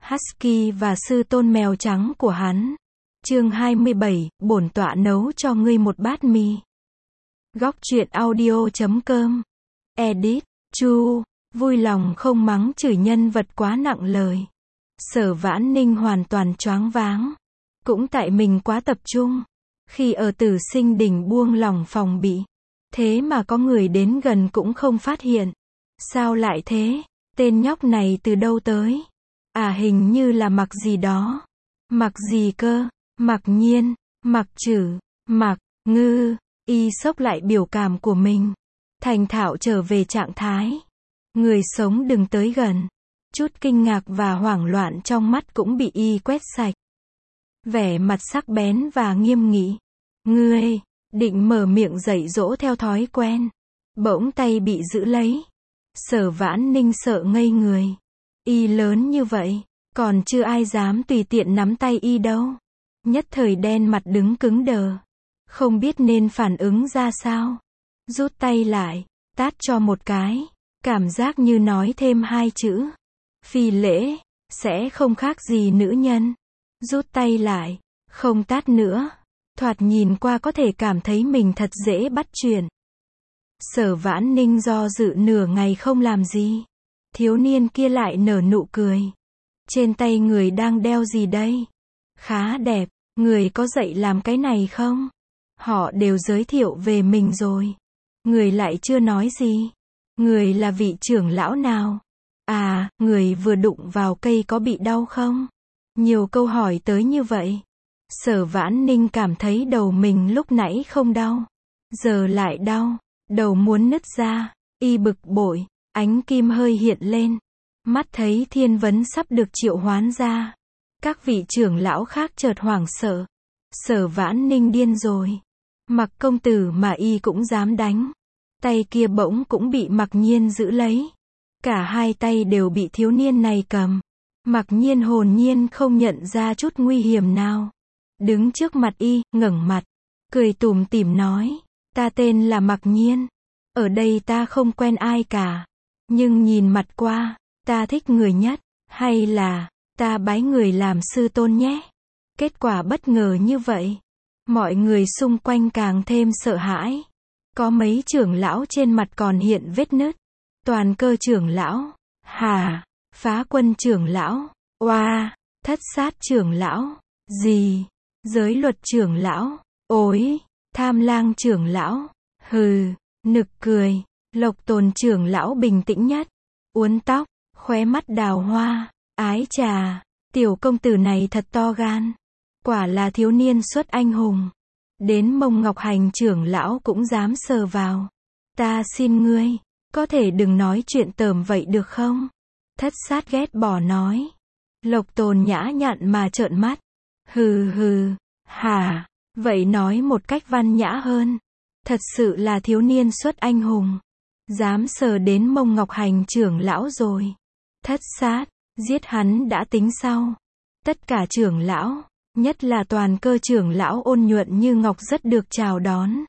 Husky và sư tôn mèo trắng của hắn. Chương 27, bổn tọa nấu cho ngươi một bát mì. Góc truyện audio.com. Edit, Chu, vui lòng không mắng chửi nhân vật quá nặng lời. Sở Vãn Ninh hoàn toàn choáng váng. Cũng tại mình quá tập trung. Khi ở Tử Sinh Đỉnh buông lỏng phòng bị. Thế mà có người đến gần cũng không phát hiện. Sao lại thế? Tên nhóc này từ đâu tới? À, hình như là Mặc gì đó. Mặc gì cơ? Mặc Nhiên, Mặc Trử, Mặc Ngư. Y xốc lại biểu cảm của mình. Thành thạo trở về trạng thái. Người sống đừng tới gần. Chút kinh ngạc và hoảng loạn trong mắt cũng bị y quét sạch. Vẻ mặt sắc bén và nghiêm nghị. Ngươi, định mở miệng dạy dỗ theo thói quen. Bỗng tay bị giữ lấy. Sở Vãn Ninh sợ ngây người. Y lớn như vậy, còn chưa ai dám tùy tiện nắm tay y đâu. Nhất thời đen mặt đứng cứng đờ. Không biết nên phản ứng ra sao. Rút tay lại, tát cho một cái. Cảm giác như nói thêm hai chữ. Phi lễ, sẽ không khác gì nữ nhân. Rút tay lại, không tát nữa. Thoạt nhìn qua có thể cảm thấy mình thật dễ bắt chuyện. Sở Vãn Ninh do dự nửa ngày không làm gì. Thiếu niên kia lại nở nụ cười. Trên tay người đang đeo gì đây? Khá đẹp, người có dạy làm cái này không? Họ đều giới thiệu về mình rồi. Người lại chưa nói gì. Người là vị trưởng lão nào? À, người vừa đụng vào cây có bị đau không? Nhiều câu hỏi tới như vậy. Sở Vãn Ninh cảm thấy đầu mình lúc nãy không đau. Giờ lại đau. Đầu muốn nứt ra. Y bực bội. Ánh kim hơi hiện lên. Mắt thấy thiên vấn sắp được triệu hoán ra. Các vị trưởng lão khác chợt hoảng sợ. Sở Vãn Ninh điên rồi. Mặc công tử mà y cũng dám đánh. Tay kia bỗng cũng bị Mặc Nhiên giữ lấy. Cả hai tay đều bị thiếu niên này cầm. Mặc Nhiên hồn nhiên không nhận ra chút nguy hiểm nào. Đứng trước mặt y, ngẩng mặt. Cười tủm tỉm nói. Ta tên là Mặc Nhiên. Ở đây ta không quen ai cả. Nhưng nhìn mặt qua, ta thích người nhất. Hay là, ta bái người làm sư tôn nhé. Kết quả bất ngờ như vậy. Mọi người xung quanh càng thêm sợ hãi. Có mấy trưởng lão trên mặt còn hiện vết nứt. Toàn Cơ trưởng lão. Hà. Phá Quân trưởng lão. Oa. Thất Sát trưởng lão. Gì. Giới Luật trưởng lão. Ối. Tham Lang trưởng lão. Hừ. Nực cười. Lộc Tồn trưởng lão bình tĩnh nhất. Uốn tóc. Khóe mắt đào hoa. Ái chà. Tiểu công tử này thật to gan. Quả là thiếu niên xuất anh hùng. Đến Mông Ngọc Hành trưởng lão cũng dám sờ vào. Ta xin ngươi, có thể đừng nói chuyện tởm vậy được không? Thất Sát ghét bỏ nói. Lộc Tồn nhã nhặn mà trợn mắt. Hừ hừ, hả, vậy nói một cách văn nhã hơn. Thật sự là thiếu niên xuất anh hùng. Dám sờ đến Mông Ngọc Hành trưởng lão rồi. Thất Sát, giết hắn đã tính sau. Tất cả trưởng lão, nhất là Toàn Cơ trưởng lão ôn nhuận như ngọc rất được chào đón.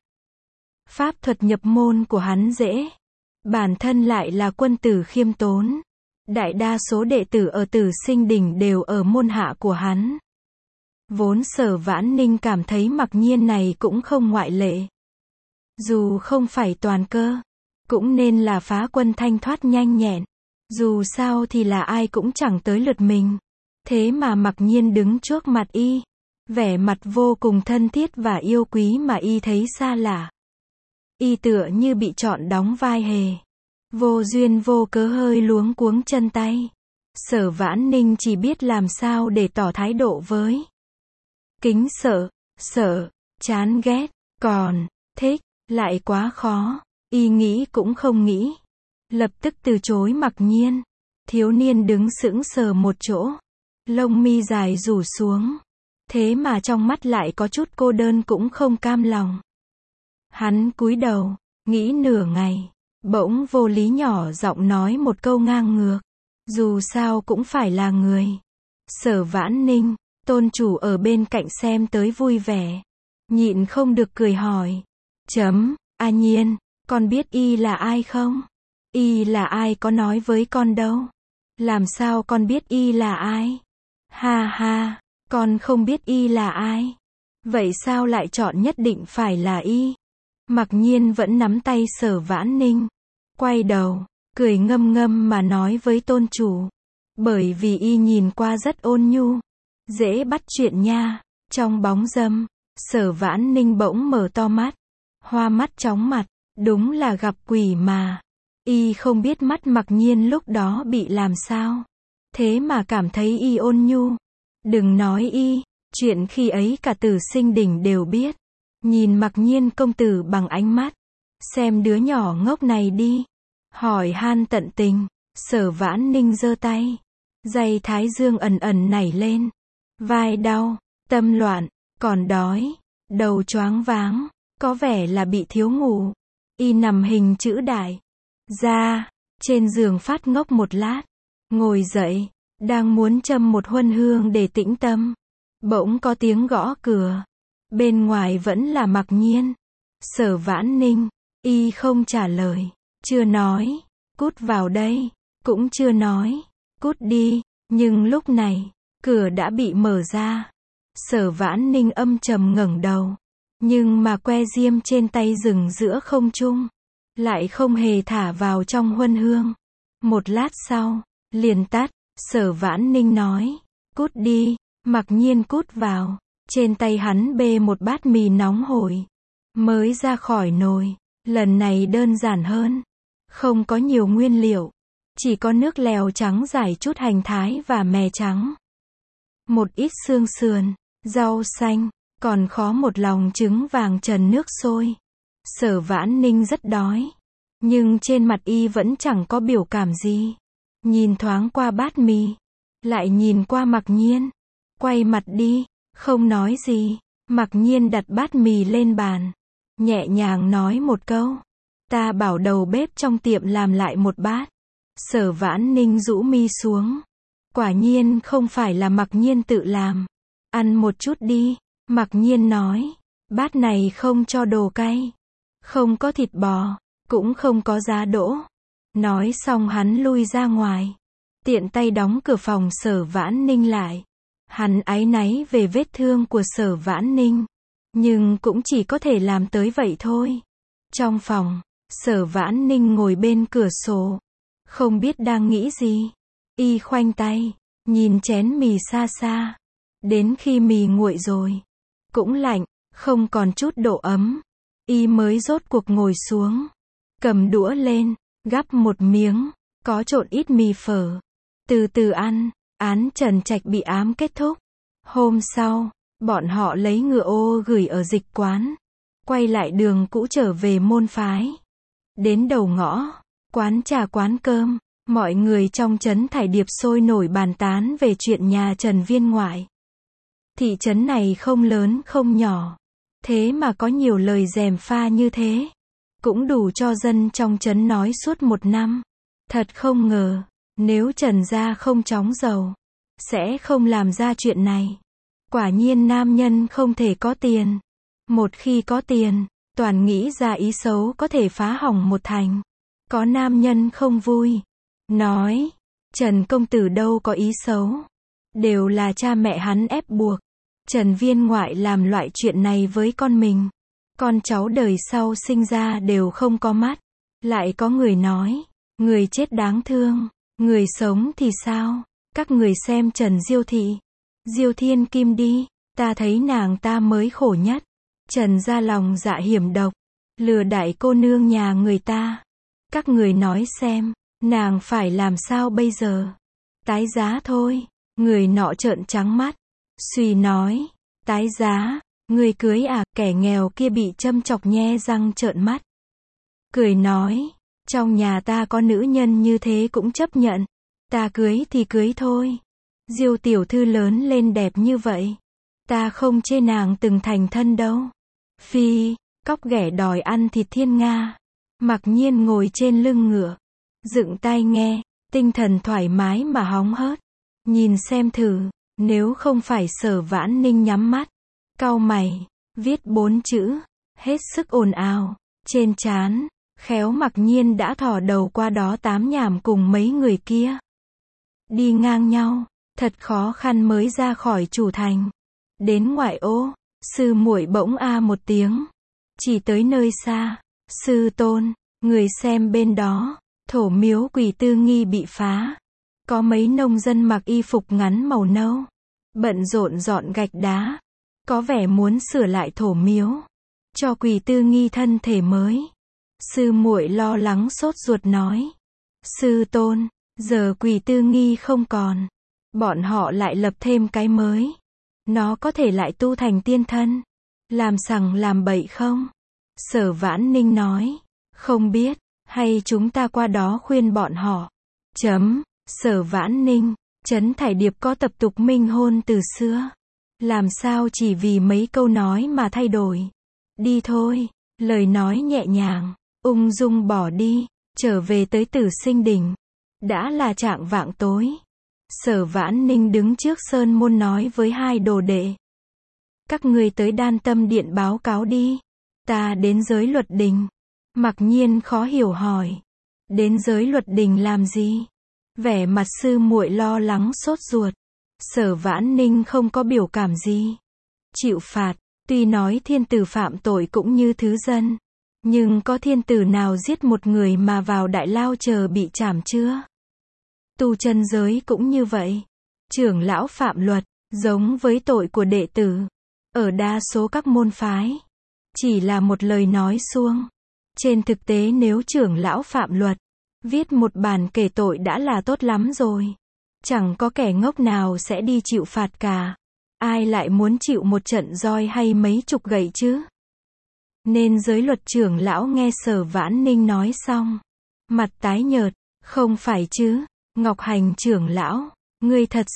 Pháp thuật nhập môn của hắn dễ. Bản thân lại là quân tử khiêm tốn. Đại đa số đệ tử ở Tử Sinh Đỉnh đều ở môn hạ của hắn. Vốn Sở Vãn Ninh cảm thấy Mặc Nhiên này cũng không ngoại lệ. Dù không phải Toàn Cơ, cũng nên là Phá Quân thanh thoát nhanh nhẹn. Dù sao thì là ai cũng chẳng tới lượt mình. Thế mà Mặc Nhiên đứng trước mặt y. Vẻ mặt vô cùng thân thiết và yêu quý mà y thấy xa lạ. Y tựa như bị chọn đóng vai hề. Vô duyên vô cớ hơi luống cuống chân tay. Sở Vãn Ninh chỉ biết làm sao để tỏ thái độ với. Kính sợ, sợ, chán ghét, còn, thích, lại quá khó. Y nghĩ cũng không nghĩ. Lập tức từ chối Mặc Nhiên. Thiếu niên đứng sững sờ một chỗ. Lông mi dài rủ xuống. Thế mà trong mắt lại có chút cô đơn cũng không cam lòng. Hắn cúi đầu, nghĩ nửa ngày. Bỗng vô lý nhỏ giọng nói một câu ngang ngược. Dù sao cũng phải là người. Sở Vãn Ninh, tôn chủ ở bên cạnh xem tới vui vẻ. Nhịn không được cười hỏi. A Nhiên, con biết y là ai không? Y là ai có nói với con đâu. Làm sao con biết y là ai? Ha ha, con không biết y là ai. Vậy sao lại chọn nhất định phải là y? Mặc Nhiên vẫn nắm tay Sở Vãn Ninh. Quay đầu, cười ngâm ngâm mà nói với tôn chủ. Bởi vì y nhìn qua rất ôn nhu, dễ bắt chuyện nha. Trong bóng râm, Sở Vãn Ninh bỗng mở to mắt, hoa mắt chóng mặt, đúng là gặp quỷ mà. Y không biết mắt Mặc Nhiên lúc đó bị làm sao, thế mà cảm thấy y ôn nhu. Đừng nói y, chuyện khi ấy cả Tử Sinh Đỉnh đều biết. Nhìn Mặc Nhiên công tử bằng ánh mắt, xem đứa nhỏ ngốc này đi, hỏi han tận tình. Sở Vãn Ninh giơ tay, dây thái dương ẩn ẩn nảy lên, vai đau, tâm loạn, còn đói, đầu choáng váng, có vẻ là bị thiếu ngủ. Y nằm hình chữ đại ra trên giường phát ngốc một lát, ngồi dậy, đang muốn châm một huân hương để tĩnh tâm, bỗng có tiếng gõ cửa. Bên ngoài vẫn là Mặc Nhiên. Sở Vãn Ninh, y không trả lời, chưa nói, cút vào đây, cũng chưa nói, cút đi, nhưng lúc này, cửa đã bị mở ra. Sở Vãn Ninh âm trầm ngẩng đầu, nhưng mà que diêm trên tay dừng giữa không trung, lại không hề thả vào trong huân hương. Một lát sau, liền tắt. Sở Vãn Ninh nói, cút đi. Mặc Nhiên cút vào, trên tay hắn bê một bát mì nóng hổi, mới ra khỏi nồi. Lần này đơn giản hơn, không có nhiều nguyên liệu, chỉ có nước lèo trắng rải chút hành thái và mè trắng, một ít xương sườn, rau xanh, còn khó một lòng trứng vàng trần nước sôi. Sở Vãn Ninh rất đói, nhưng trên mặt y vẫn chẳng có biểu cảm gì. Nhìn thoáng qua bát mì, lại nhìn qua Mặc Nhiên, quay mặt đi, không nói gì. Mặc Nhiên đặt bát mì lên bàn, nhẹ nhàng nói một câu, ta bảo đầu bếp trong tiệm làm lại một bát. Sở Vãn Ninh rũ mi xuống, quả nhiên không phải là Mặc Nhiên tự làm. Ăn một chút đi. Mặc Nhiên nói, bát này không cho đồ cay, không có thịt bò, cũng không có giá đỗ. Nói xong hắn lui ra ngoài, tiện tay đóng cửa phòng Sở Vãn Ninh lại. Hắn áy náy về vết thương của Sở Vãn Ninh, nhưng cũng chỉ có thể làm tới vậy thôi. Trong phòng, Sở Vãn Ninh ngồi bên cửa sổ, không biết đang nghĩ gì. Y khoanh tay, nhìn chén mì xa xa. Đến khi mì nguội rồi, cũng lạnh, không còn chút độ ấm, y mới rốt cuộc ngồi xuống, cầm đũa lên, gắp một miếng, có trộn ít mì phở. Từ từ ăn. Án Trần Trạch bị ám kết thúc. Hôm sau, bọn họ lấy ngựa ô gửi ở dịch quán, quay lại đường cũ trở về môn phái. Đến đầu ngõ, quán trà quán cơm, mọi người trong trấn Thải Điệp sôi nổi bàn tán về chuyện nhà Trần viên ngoại. Thị trấn này không lớn không nhỏ, thế mà có nhiều lời gièm pha như thế, cũng đủ cho dân trong trấn nói suốt một năm. Thật không ngờ, nếu Trần gia không chóng giàu, sẽ không làm ra chuyện này. Quả nhiên nam nhân không thể có tiền. Một khi có tiền, toàn nghĩ ra ý xấu có thể phá hỏng một thành. Có nam nhân không vui, nói, Trần công tử đâu có ý xấu, đều là cha mẹ hắn ép buộc. Trần viên ngoại làm loại chuyện này với con mình, con cháu đời sau sinh ra đều không có mắt. Lại có người nói, người chết đáng thương, người sống thì sao? Các người xem Trần Diêu Thị, Diêu Thiên Kim đi, ta thấy nàng ta mới khổ nhất. Trần gia lòng dạ hiểm độc, lừa đại cô nương nhà người ta. Các người nói xem, nàng phải làm sao bây giờ? Tái giá thôi. Người nọ trợn trắng mắt, suy nói, tái giá, người cưới à? Kẻ nghèo kia bị châm chọc nhe răng trợn mắt, cười nói, trong nhà ta có nữ nhân như thế cũng chấp nhận, ta cưới thì cưới thôi. Diêu tiểu thư lớn lên đẹp như vậy, ta không chê nàng từng thành thân đâu. Phi, cóc ghẻ đòi ăn thịt thiên nga. Mặc Nhiên ngồi trên lưng ngựa, dựng tai nghe, tinh thần thoải mái mà hóng hớt. Nhìn xem thử, nếu không phải Sở Vãn Ninh nhắm mắt, cau mày, viết 4 chữ, hết sức ồn ào, trên trán, khéo Mặc Nhiên đã thò đầu qua đó tám nhảm cùng mấy người kia. Đi ngang nhau, Thật khó khăn mới ra khỏi chủ thành. Đến ngoại ô, sư muội bỗng a một tiếng. Chỉ tới nơi xa. Sư tôn, người xem bên đó, thổ miếu Quỳ Tư Nghi bị phá. Có mấy nông dân mặc y phục ngắn màu nâu, bận rộn dọn gạch đá. Có vẻ muốn sửa lại thổ miếu, cho Quỳ Tư Nghi thân thể mới. Sư muội lo lắng sốt ruột nói. Sư tôn, giờ Quỳ Tư Nghi không còn. Bọn họ lại lập thêm cái mới. Nó có thể lại tu thành tiên thân. Làm sằng làm bậy không? Sở Vãn Ninh nói. Không biết, hay chúng ta qua đó khuyên bọn họ. Sở Vãn Ninh, Trấn Thải Điệp có tập tục minh hôn từ xưa. Làm sao chỉ vì mấy câu nói mà thay đổi. Đi thôi, lời nói nhẹ nhàng, ung dung bỏ đi, trở về tới Tử Sinh Đỉnh. Đã là chạng vạng tối. Sở Vãn Ninh đứng trước sơn môn nói với hai đồ đệ. Các ngươi tới Đan Tâm Điện báo cáo đi. Ta đến Giới Luật Đình. Mặc Nhiên khó hiểu hỏi. Đến Giới Luật Đình làm gì? Vẻ mặt sư muội lo lắng sốt ruột. Sở Vãn Ninh không có biểu cảm gì. Chịu phạt, tuy nói thiên tử phạm tội cũng như thứ dân. Nhưng có thiên tử nào giết một người mà vào đại lao chờ bị trảm chưa? Tu chân giới cũng như vậy. Trưởng lão phạm luật, giống với tội của đệ tử. Ở đa số các môn phái, chỉ là một lời nói suông. Trên thực tế nếu trưởng lão phạm luật, viết một bản kể tội đã là tốt lắm rồi. Chẳng có kẻ ngốc nào sẽ đi chịu phạt cả. Ai lại muốn chịu một trận roi hay mấy chục gậy chứ? Nên Giới Luật trưởng lão nghe Sở Vãn Ninh nói xong, mặt tái nhợt. Không phải chứ, Ngọc Hành trưởng lão, ngươi thật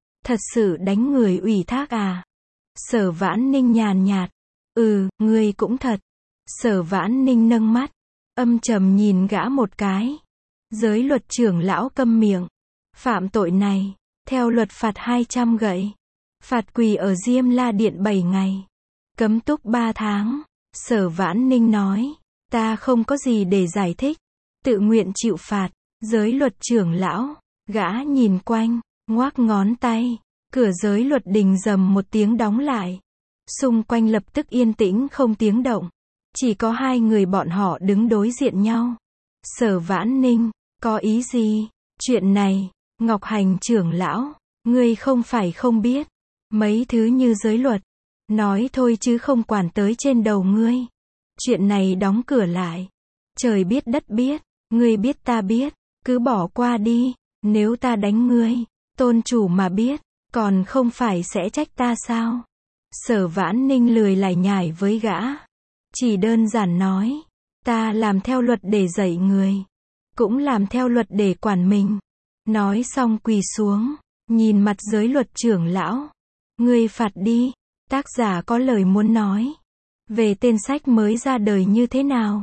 sự đánh người ủy thác à? Sở Vãn Ninh nhàn nhạt. Ngươi cũng thật. Sở Vãn Ninh nâng mắt, âm trầm nhìn gã một cái. Giới Luật trưởng lão câm miệng. Phạm tội này, theo luật phạt 200 gậy. Phạt quỳ ở Diêm La Điện 7 ngày. Cấm túc 3 tháng. Sở Vãn Ninh nói. Ta không có gì để giải thích. Tự nguyện chịu phạt. Giới Luật trưởng lão. Gã nhìn quanh, ngoác ngón tay. Cửa Giới Luật đình rầm một tiếng đóng lại. Xung quanh lập tức yên tĩnh không tiếng động. Chỉ có hai người bọn họ đứng đối diện nhau. Sở Vãn Ninh, có ý gì? Chuyện này, Ngọc Hành trưởng lão, ngươi không phải không biết. Mấy thứ như giới luật. Nói thôi chứ không quản tới trên đầu ngươi. Chuyện này đóng cửa lại. Trời biết đất biết, ngươi biết ta biết. Cứ bỏ qua đi. Nếu ta đánh ngươi, tôn chủ mà biết, còn không phải sẽ trách ta sao? Sở Vãn Ninh lười lải nhải với gã. Chỉ đơn giản nói. Ta làm theo luật để dạy người. Cũng làm theo luật để quản mình. Nói xong quỳ xuống. Nhìn mặt Giới Luật trưởng lão. Ngươi phạt đi. Tác giả có lời muốn nói. Về tên sách mới ra đời như thế nào?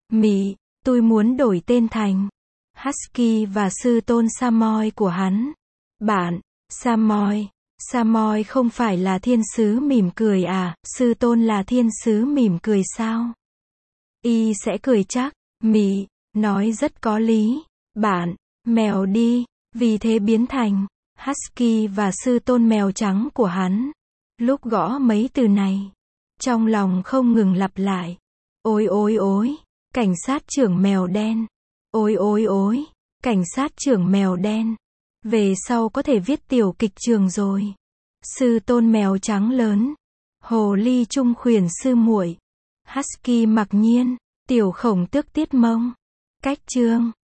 Tôi muốn đổi tên thành Husky và sư tôn Samoy của hắn. Bạn, Samoy không phải là thiên sứ mỉm cười à? Sư tôn là thiên sứ mỉm cười sao? Y sẽ cười chắc. Nói rất có lý. Bạn, mèo đi. Vì thế biến thành Husky và sư tôn mèo trắng của hắn. Lúc gõ mấy từ này, trong lòng không ngừng lặp lại. Ôi, cảnh sát trưởng mèo đen. Ôi, cảnh sát trưởng mèo đen. Về sau có thể viết tiểu kịch trường rồi. Sư tôn mèo trắng lớn. Hồ ly trung khuyển sư muội. Husky Mặc Nhiên. Tiểu khổng tước Tiết Mông. Cách chương